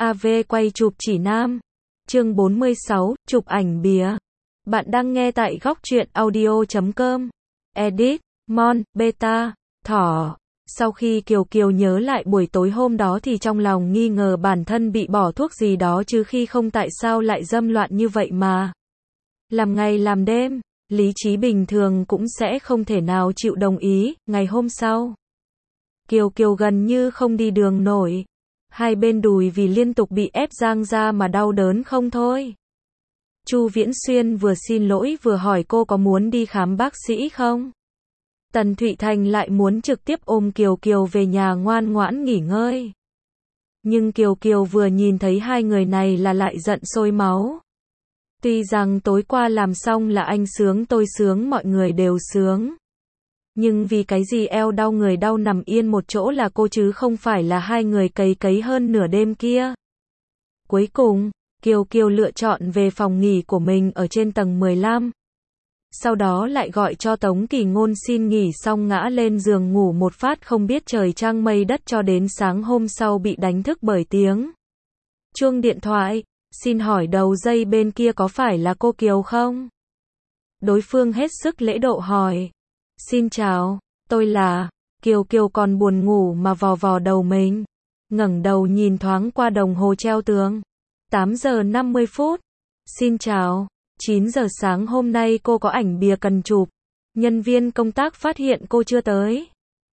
AV quay chụp chỉ nam. Chương 46, chụp ảnh bìa. Bạn đang nghe tại góc truyện audio.com. Edit, Mon, Beta, Thỏ. Sau khi Kiều Kiều nhớ lại buổi tối hôm đó thì trong lòng nghi ngờ bản thân bị bỏ thuốc gì đó chứ khi không tại sao lại dâm loạn như vậy mà. Làm ngày làm đêm, lý trí bình thường cũng sẽ không thể nào chịu đồng ý. Ngày hôm sau, Kiều Kiều gần như không đi đường nổi. Hai bên đùi vì liên tục bị ép giang ra mà đau đớn không thôi. Chu Viễn Xuyên vừa xin lỗi vừa hỏi cô có muốn đi khám bác sĩ không. Tần Thụy Thành lại muốn trực tiếp ôm Kiều Kiều về nhà ngoan ngoãn nghỉ ngơi. Nhưng Kiều Kiều vừa nhìn thấy hai người này là lại giận sôi máu. Tuy rằng tối qua làm xong là anh sướng tôi sướng mọi người đều sướng. Nhưng vì cái gì eo đau người đau nằm yên một chỗ là cô chứ không phải là hai người cấy cấy hơn nửa đêm kia. Cuối cùng, Kiều Kiều lựa chọn về phòng nghỉ của mình ở trên tầng 15. Sau đó lại gọi cho Tống Kỳ Ngôn xin nghỉ xong ngã lên giường ngủ một phát không biết trời trăng mây đất cho đến sáng hôm sau bị đánh thức bởi tiếng chuông điện thoại. Xin hỏi đầu dây bên kia có phải là cô Kiều không? Đối phương hết sức lễ độ hỏi. Xin chào, tôi là. Kiều Kiều còn buồn ngủ mà vò vò đầu mình. Ngẩng đầu nhìn thoáng qua đồng hồ treo tường. 8 giờ 50 phút. Xin chào, 9 giờ sáng hôm nay cô có ảnh bìa cần chụp. Nhân viên công tác phát hiện cô chưa tới.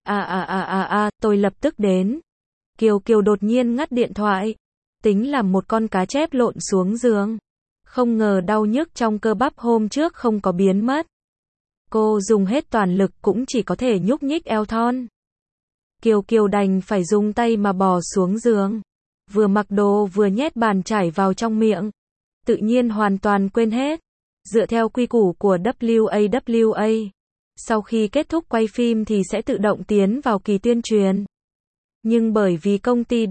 Tôi lập tức đến. Kiều Kiều đột nhiên ngắt điện thoại. Tính làm một con cá chép lộn xuống giường. Không ngờ đau nhức trong cơ bắp hôm trước không có biến mất. Cô dùng hết toàn lực cũng chỉ có thể nhúc nhích eo thon. Kiều Kiều đành phải dùng tay mà bò xuống giường. Vừa mặc đồ vừa nhét bàn chải vào trong miệng. Tự nhiên hoàn toàn quên hết. Dựa theo quy củ của WAWA, sau khi kết thúc quay phim thì sẽ tự động tiến vào kỳ tuyên truyền. Nhưng bởi vì công ty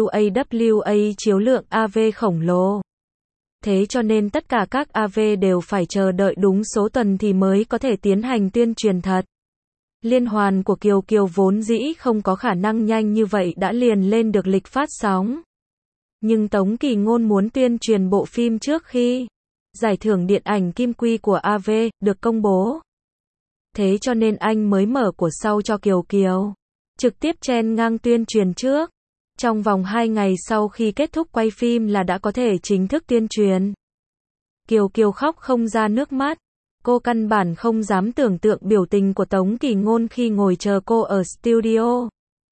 WAWA chiếu lượng AV khổng lồ. Thế cho nên tất cả các AV đều phải chờ đợi đúng số tuần thì mới có thể tiến hành tuyên truyền thật. Liên hoan của Kiều Kiều vốn dĩ không có khả năng nhanh như vậy đã liền lên được lịch phát sóng. Nhưng Tống Kỳ Ngôn muốn tuyên truyền bộ phim trước khi giải thưởng điện ảnh Kim Quy của AV được công bố. Thế cho nên anh mới mở của sau cho Kiều Kiều. Trực tiếp chen ngang tuyên truyền trước. Trong vòng 2 ngày sau khi kết thúc quay phim là đã có thể chính thức tuyên truyền. Kiều Kiều khóc không ra nước mắt. Cô căn bản không dám tưởng tượng biểu tình của Tống Kỳ Ngôn khi ngồi chờ cô ở studio.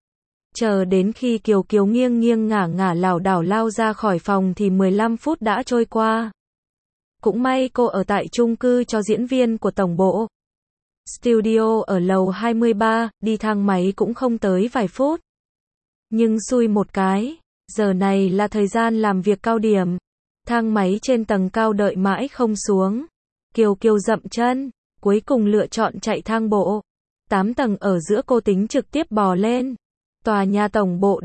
Chờ đến khi Kiều Kiều nghiêng nghiêng ngả ngả lảo đảo lao ra khỏi phòng thì 15 phút đã trôi qua. Cũng may cô ở tại chung cư cho diễn viên của tổng bộ. Studio ở lầu 23, đi thang máy cũng không tới vài phút. Nhưng xui một cái, giờ này là thời gian làm việc cao điểm. Thang máy trên tầng cao đợi mãi không xuống. Kiều Kiều dậm chân, cuối cùng lựa chọn chạy thang bộ. 8 tầng ở giữa cô tính trực tiếp bò lên. Tòa nhà tổng bộ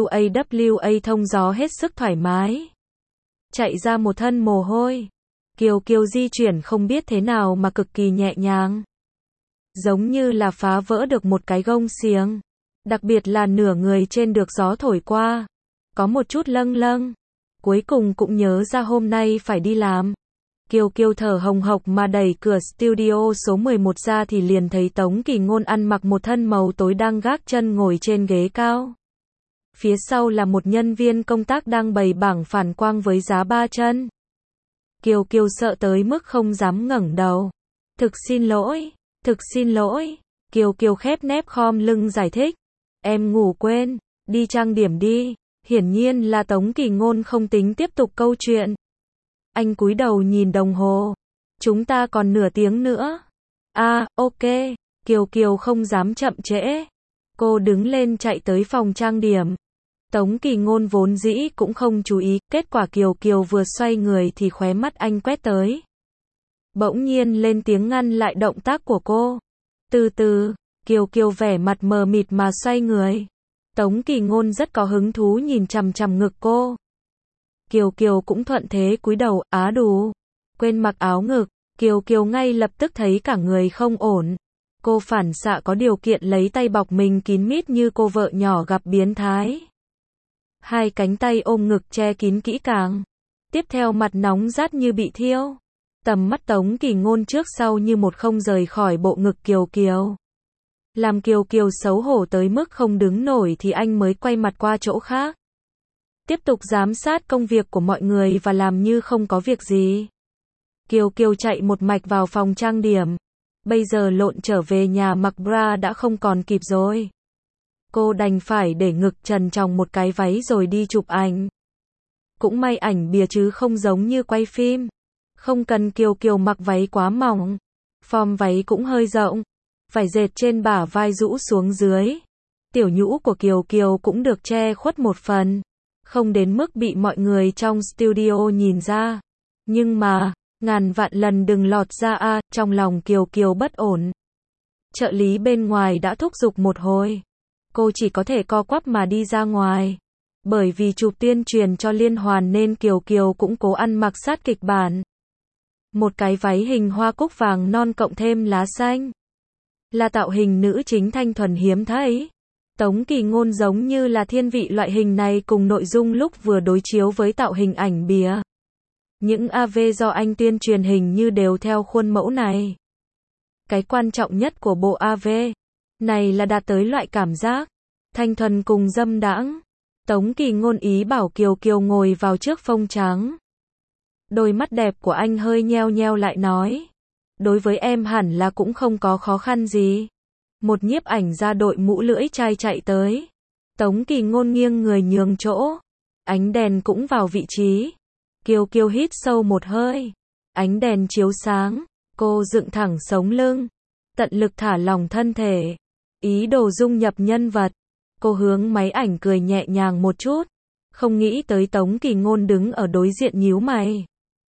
WAWA thông gió hết sức thoải mái. Chạy ra một thân mồ hôi. Kiều Kiều di chuyển không biết thế nào mà cực kỳ nhẹ nhàng. Giống như là phá vỡ được một cái gông xiềng. Đặc biệt là nửa người trên được gió thổi qua. Có một chút lâng lâng. Cuối cùng cũng nhớ ra hôm nay phải đi làm. Kiều Kiều thở hồng hộc mà đẩy cửa studio số 11 ra thì liền thấy Tống Kỳ Ngôn ăn mặc một thân màu tối đang gác chân ngồi trên ghế cao. Phía sau là một nhân viên công tác đang bày bảng phản quang với giá 3 chân. Kiều Kiều sợ tới mức không dám ngẩng đầu. Thực xin lỗi. Kiều Kiều khép nép khom lưng giải thích. Em ngủ quên, đi trang điểm đi. Hiển nhiên là Tống Kỳ Ngôn không tính tiếp tục câu chuyện. Anh cúi đầu nhìn đồng hồ. Chúng ta còn nửa tiếng nữa. Ok. Kiều Kiều không dám chậm trễ. Cô đứng lên chạy tới phòng trang điểm. Tống Kỳ Ngôn vốn dĩ cũng không chú ý. Kết quả Kiều Kiều vừa xoay người thì khóe mắt anh quét tới. Bỗng nhiên lên tiếng ngăn lại động tác của cô. Từ từ, Kiều Kiều vẻ mặt mờ mịt mà xoay người. Tống Kỳ Ngôn rất có hứng thú nhìn chằm chằm ngực cô. Kiều Kiều cũng thuận thế cúi đầu, đủ. Quên mặc áo ngực. Kiều Kiều ngay lập tức thấy cả người không ổn. Cô phản xạ có điều kiện lấy tay bọc mình kín mít như cô vợ nhỏ gặp biến thái. Hai cánh tay ôm ngực che kín kỹ càng. Tiếp theo mặt nóng rát như bị thiêu. Tầm mắt Tống Kỳ Ngôn trước sau như một không rời khỏi bộ ngực Kiều Kiều. Làm Kiều Kiều xấu hổ tới mức không đứng nổi thì anh mới quay mặt qua chỗ khác. Tiếp tục giám sát công việc của mọi người và làm như không có việc gì. Kiều Kiều chạy một mạch vào phòng trang điểm. Bây giờ lộn trở về nhà mặc bra đã không còn kịp rồi. Cô đành phải để ngực trần trong một cái váy rồi đi chụp ảnh. Cũng may ảnh bìa chứ không giống như quay phim. Không cần Kiều Kiều mặc váy quá mỏng. Form váy cũng hơi rộng. Vải dệt trên bả vai rũ xuống dưới. Tiểu nhũ của Kiều Kiều cũng được che khuất một phần. Không đến mức bị mọi người trong studio nhìn ra. Nhưng mà, ngàn vạn lần đừng lọt ra a, trong lòng Kiều Kiều bất ổn. Trợ lý bên ngoài đã thúc giục một hồi. Cô chỉ có thể co quắp mà đi ra ngoài. Bởi vì chụp tuyên truyền cho liên hoàn nên Kiều Kiều cũng cố ăn mặc sát kịch bản. Một cái váy hình hoa cúc vàng non cộng thêm lá xanh. Là tạo hình nữ chính thanh thuần hiếm thấy. Tống Kỳ Ngôn giống như là thiên vị loại hình này cùng nội dung lúc vừa đối chiếu với tạo hình ảnh bìa. Những AV do anh tuyên truyền hình như đều theo khuôn mẫu này. Cái quan trọng nhất của bộ AV này là đạt tới loại cảm giác thanh thuần cùng dâm đãng. Tống Kỳ Ngôn ý bảo Kiều Kiều ngồi vào trước phông trắng. Đôi mắt đẹp của anh hơi nheo nheo lại nói. Đối với em hẳn là cũng không có khó khăn gì. Một nhiếp ảnh ra đội mũ lưỡi chai chạy tới. Tống Kỳ Ngôn nghiêng người nhường chỗ. Ánh đèn cũng vào vị trí. Kiều Kiều hít sâu một hơi. Ánh đèn chiếu sáng. Cô dựng thẳng sống lưng. Tận lực thả lỏng thân thể. Ý đồ dung nhập nhân vật. Cô hướng máy ảnh cười nhẹ nhàng một chút. Không nghĩ tới Tống Kỳ Ngôn đứng ở đối diện nhíu mày.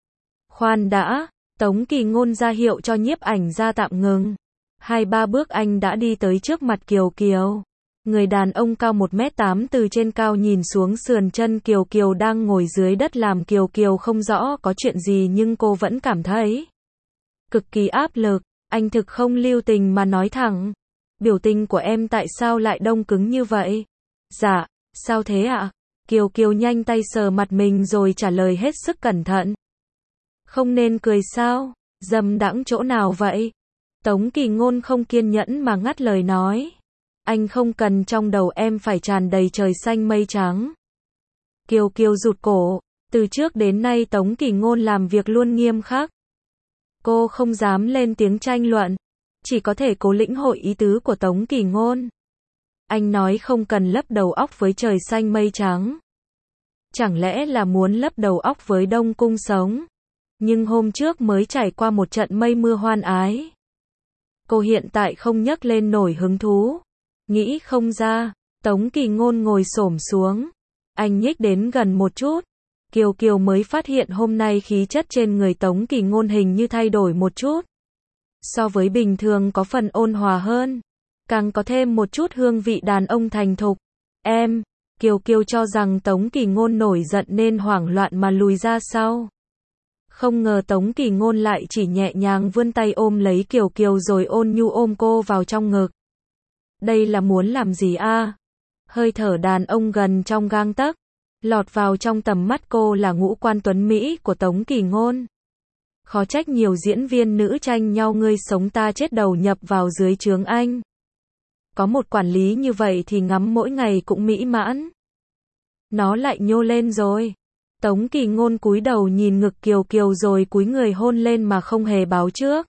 Khoan đã. Tống Kỳ Ngôn ra hiệu cho nhiếp ảnh ra tạm ngừng. 2-3 bước anh đã đi tới trước mặt Kiều Kiều. Người đàn ông cao 1m8 từ trên cao nhìn xuống sườn chân Kiều Kiều đang ngồi dưới đất làm Kiều Kiều không rõ có chuyện gì nhưng cô vẫn cảm thấy cực kỳ áp lực. Anh thực không lưu tình mà nói thẳng. Biểu tình của em tại sao lại đông cứng như vậy? Dạ, sao thế ạ? Kiều Kiều nhanh tay sờ mặt mình rồi trả lời hết sức cẩn thận. Không nên cười sao? Dâm đãng chỗ nào vậy? Tống Kỳ Ngôn không kiên nhẫn mà ngắt lời nói. Anh không cần trong đầu em phải tràn đầy trời xanh mây trắng. Kiều Kiều rụt cổ. Từ trước đến nay Tống Kỳ Ngôn làm việc luôn nghiêm khắc. Cô không dám lên tiếng tranh luận. Chỉ có thể cố lĩnh hội ý tứ của Tống Kỳ Ngôn. Anh nói không cần lấp đầu óc với trời xanh mây trắng. Chẳng lẽ là muốn lấp đầu óc với Đông Cung sống? Nhưng hôm trước mới trải qua một trận mây mưa hoan ái. Cô hiện tại không nhấc lên nổi hứng thú. Nghĩ không ra. Tống Kỳ Ngôn ngồi xổm xuống. Anh nhích đến gần một chút. Kiều Kiều mới phát hiện hôm nay khí chất trên người Tống Kỳ Ngôn hình như thay đổi một chút. So với bình thường có phần ôn hòa hơn. Càng có thêm một chút hương vị đàn ông thành thục. Em, Kiều Kiều cho rằng Tống Kỳ Ngôn nổi giận nên hoảng loạn mà lùi ra sau. Không ngờ Tống Kỳ Ngôn lại chỉ nhẹ nhàng vươn tay ôm lấy Kiều Kiều rồi ôn nhu ôm cô vào trong ngực. Đây là muốn làm gì a? Hơi thở đàn ông gần trong gang tấc. Lọt vào trong tầm mắt cô là ngũ quan tuấn Mỹ của Tống Kỳ Ngôn. Khó trách nhiều diễn viên nữ tranh nhau ngươi sống ta chết đầu nhập vào dưới trướng anh. Có một quản lý như vậy thì ngắm mỗi ngày cũng mỹ mãn. Nó lại nhô lên rồi. Tống Kỳ Ngôn cúi đầu nhìn ngực Kiều Kiều rồi cúi người hôn lên mà không hề báo trước.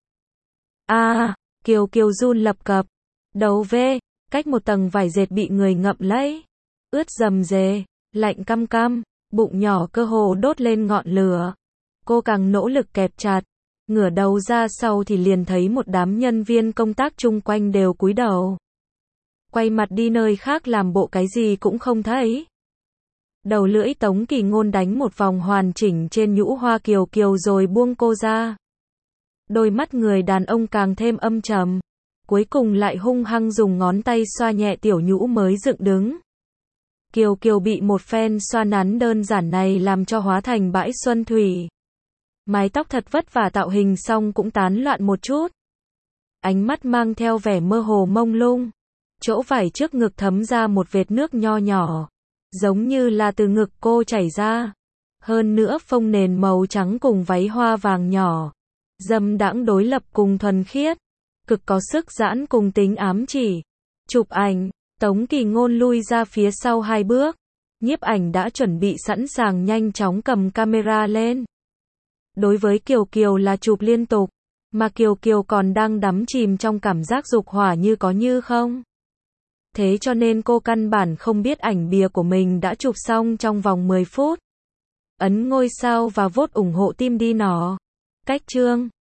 Kiều Kiều run lập cập. Đầu về, cách một tầng vải dệt bị người ngậm lấy. Ướt rầm rề, lạnh căm căm, bụng nhỏ cơ hồ đốt lên ngọn lửa. Cô càng nỗ lực kẹp chặt. Ngửa đầu ra sau thì liền thấy một đám nhân viên công tác chung quanh đều cúi đầu. Quay mặt đi nơi khác làm bộ cái gì cũng không thấy. Đầu lưỡi Tống Kỳ Ngôn đánh một vòng hoàn chỉnh trên nhũ hoa Kiều Kiều rồi buông cô ra. Đôi mắt người đàn ông càng thêm âm trầm. Cuối cùng lại hung hăng dùng ngón tay xoa nhẹ tiểu nhũ mới dựng đứng. Kiều Kiều bị một phen xoa nắn đơn giản này làm cho hóa thành bãi xuân thủy. Mái tóc thật vất vả tạo hình xong cũng tán loạn một chút. Ánh mắt mang theo vẻ mơ hồ mông lung. Chỗ vải trước ngực thấm ra một vệt nước nho nhỏ. giống như là từ ngực cô chảy ra. Hơn nữa phông nền màu trắng cùng váy hoa vàng nhỏ, dâm đãng đối lập cùng thuần khiết, cực có sức giãn cùng tính ám chỉ. Chụp ảnh, Tống Kỳ Ngôn lui ra phía sau 2 bước. Nhiếp ảnh đã chuẩn bị sẵn sàng nhanh chóng cầm camera lên. Đối với Kiều Kiều là chụp liên tục, mà Kiều Kiều còn đang đắm chìm trong cảm giác dục hỏa như có như không. Thế cho nên cô căn bản không biết ảnh bìa của mình đã chụp xong trong vòng 10 phút. Ấn ngôi sao và vote ủng hộ team đi nó. Cách chương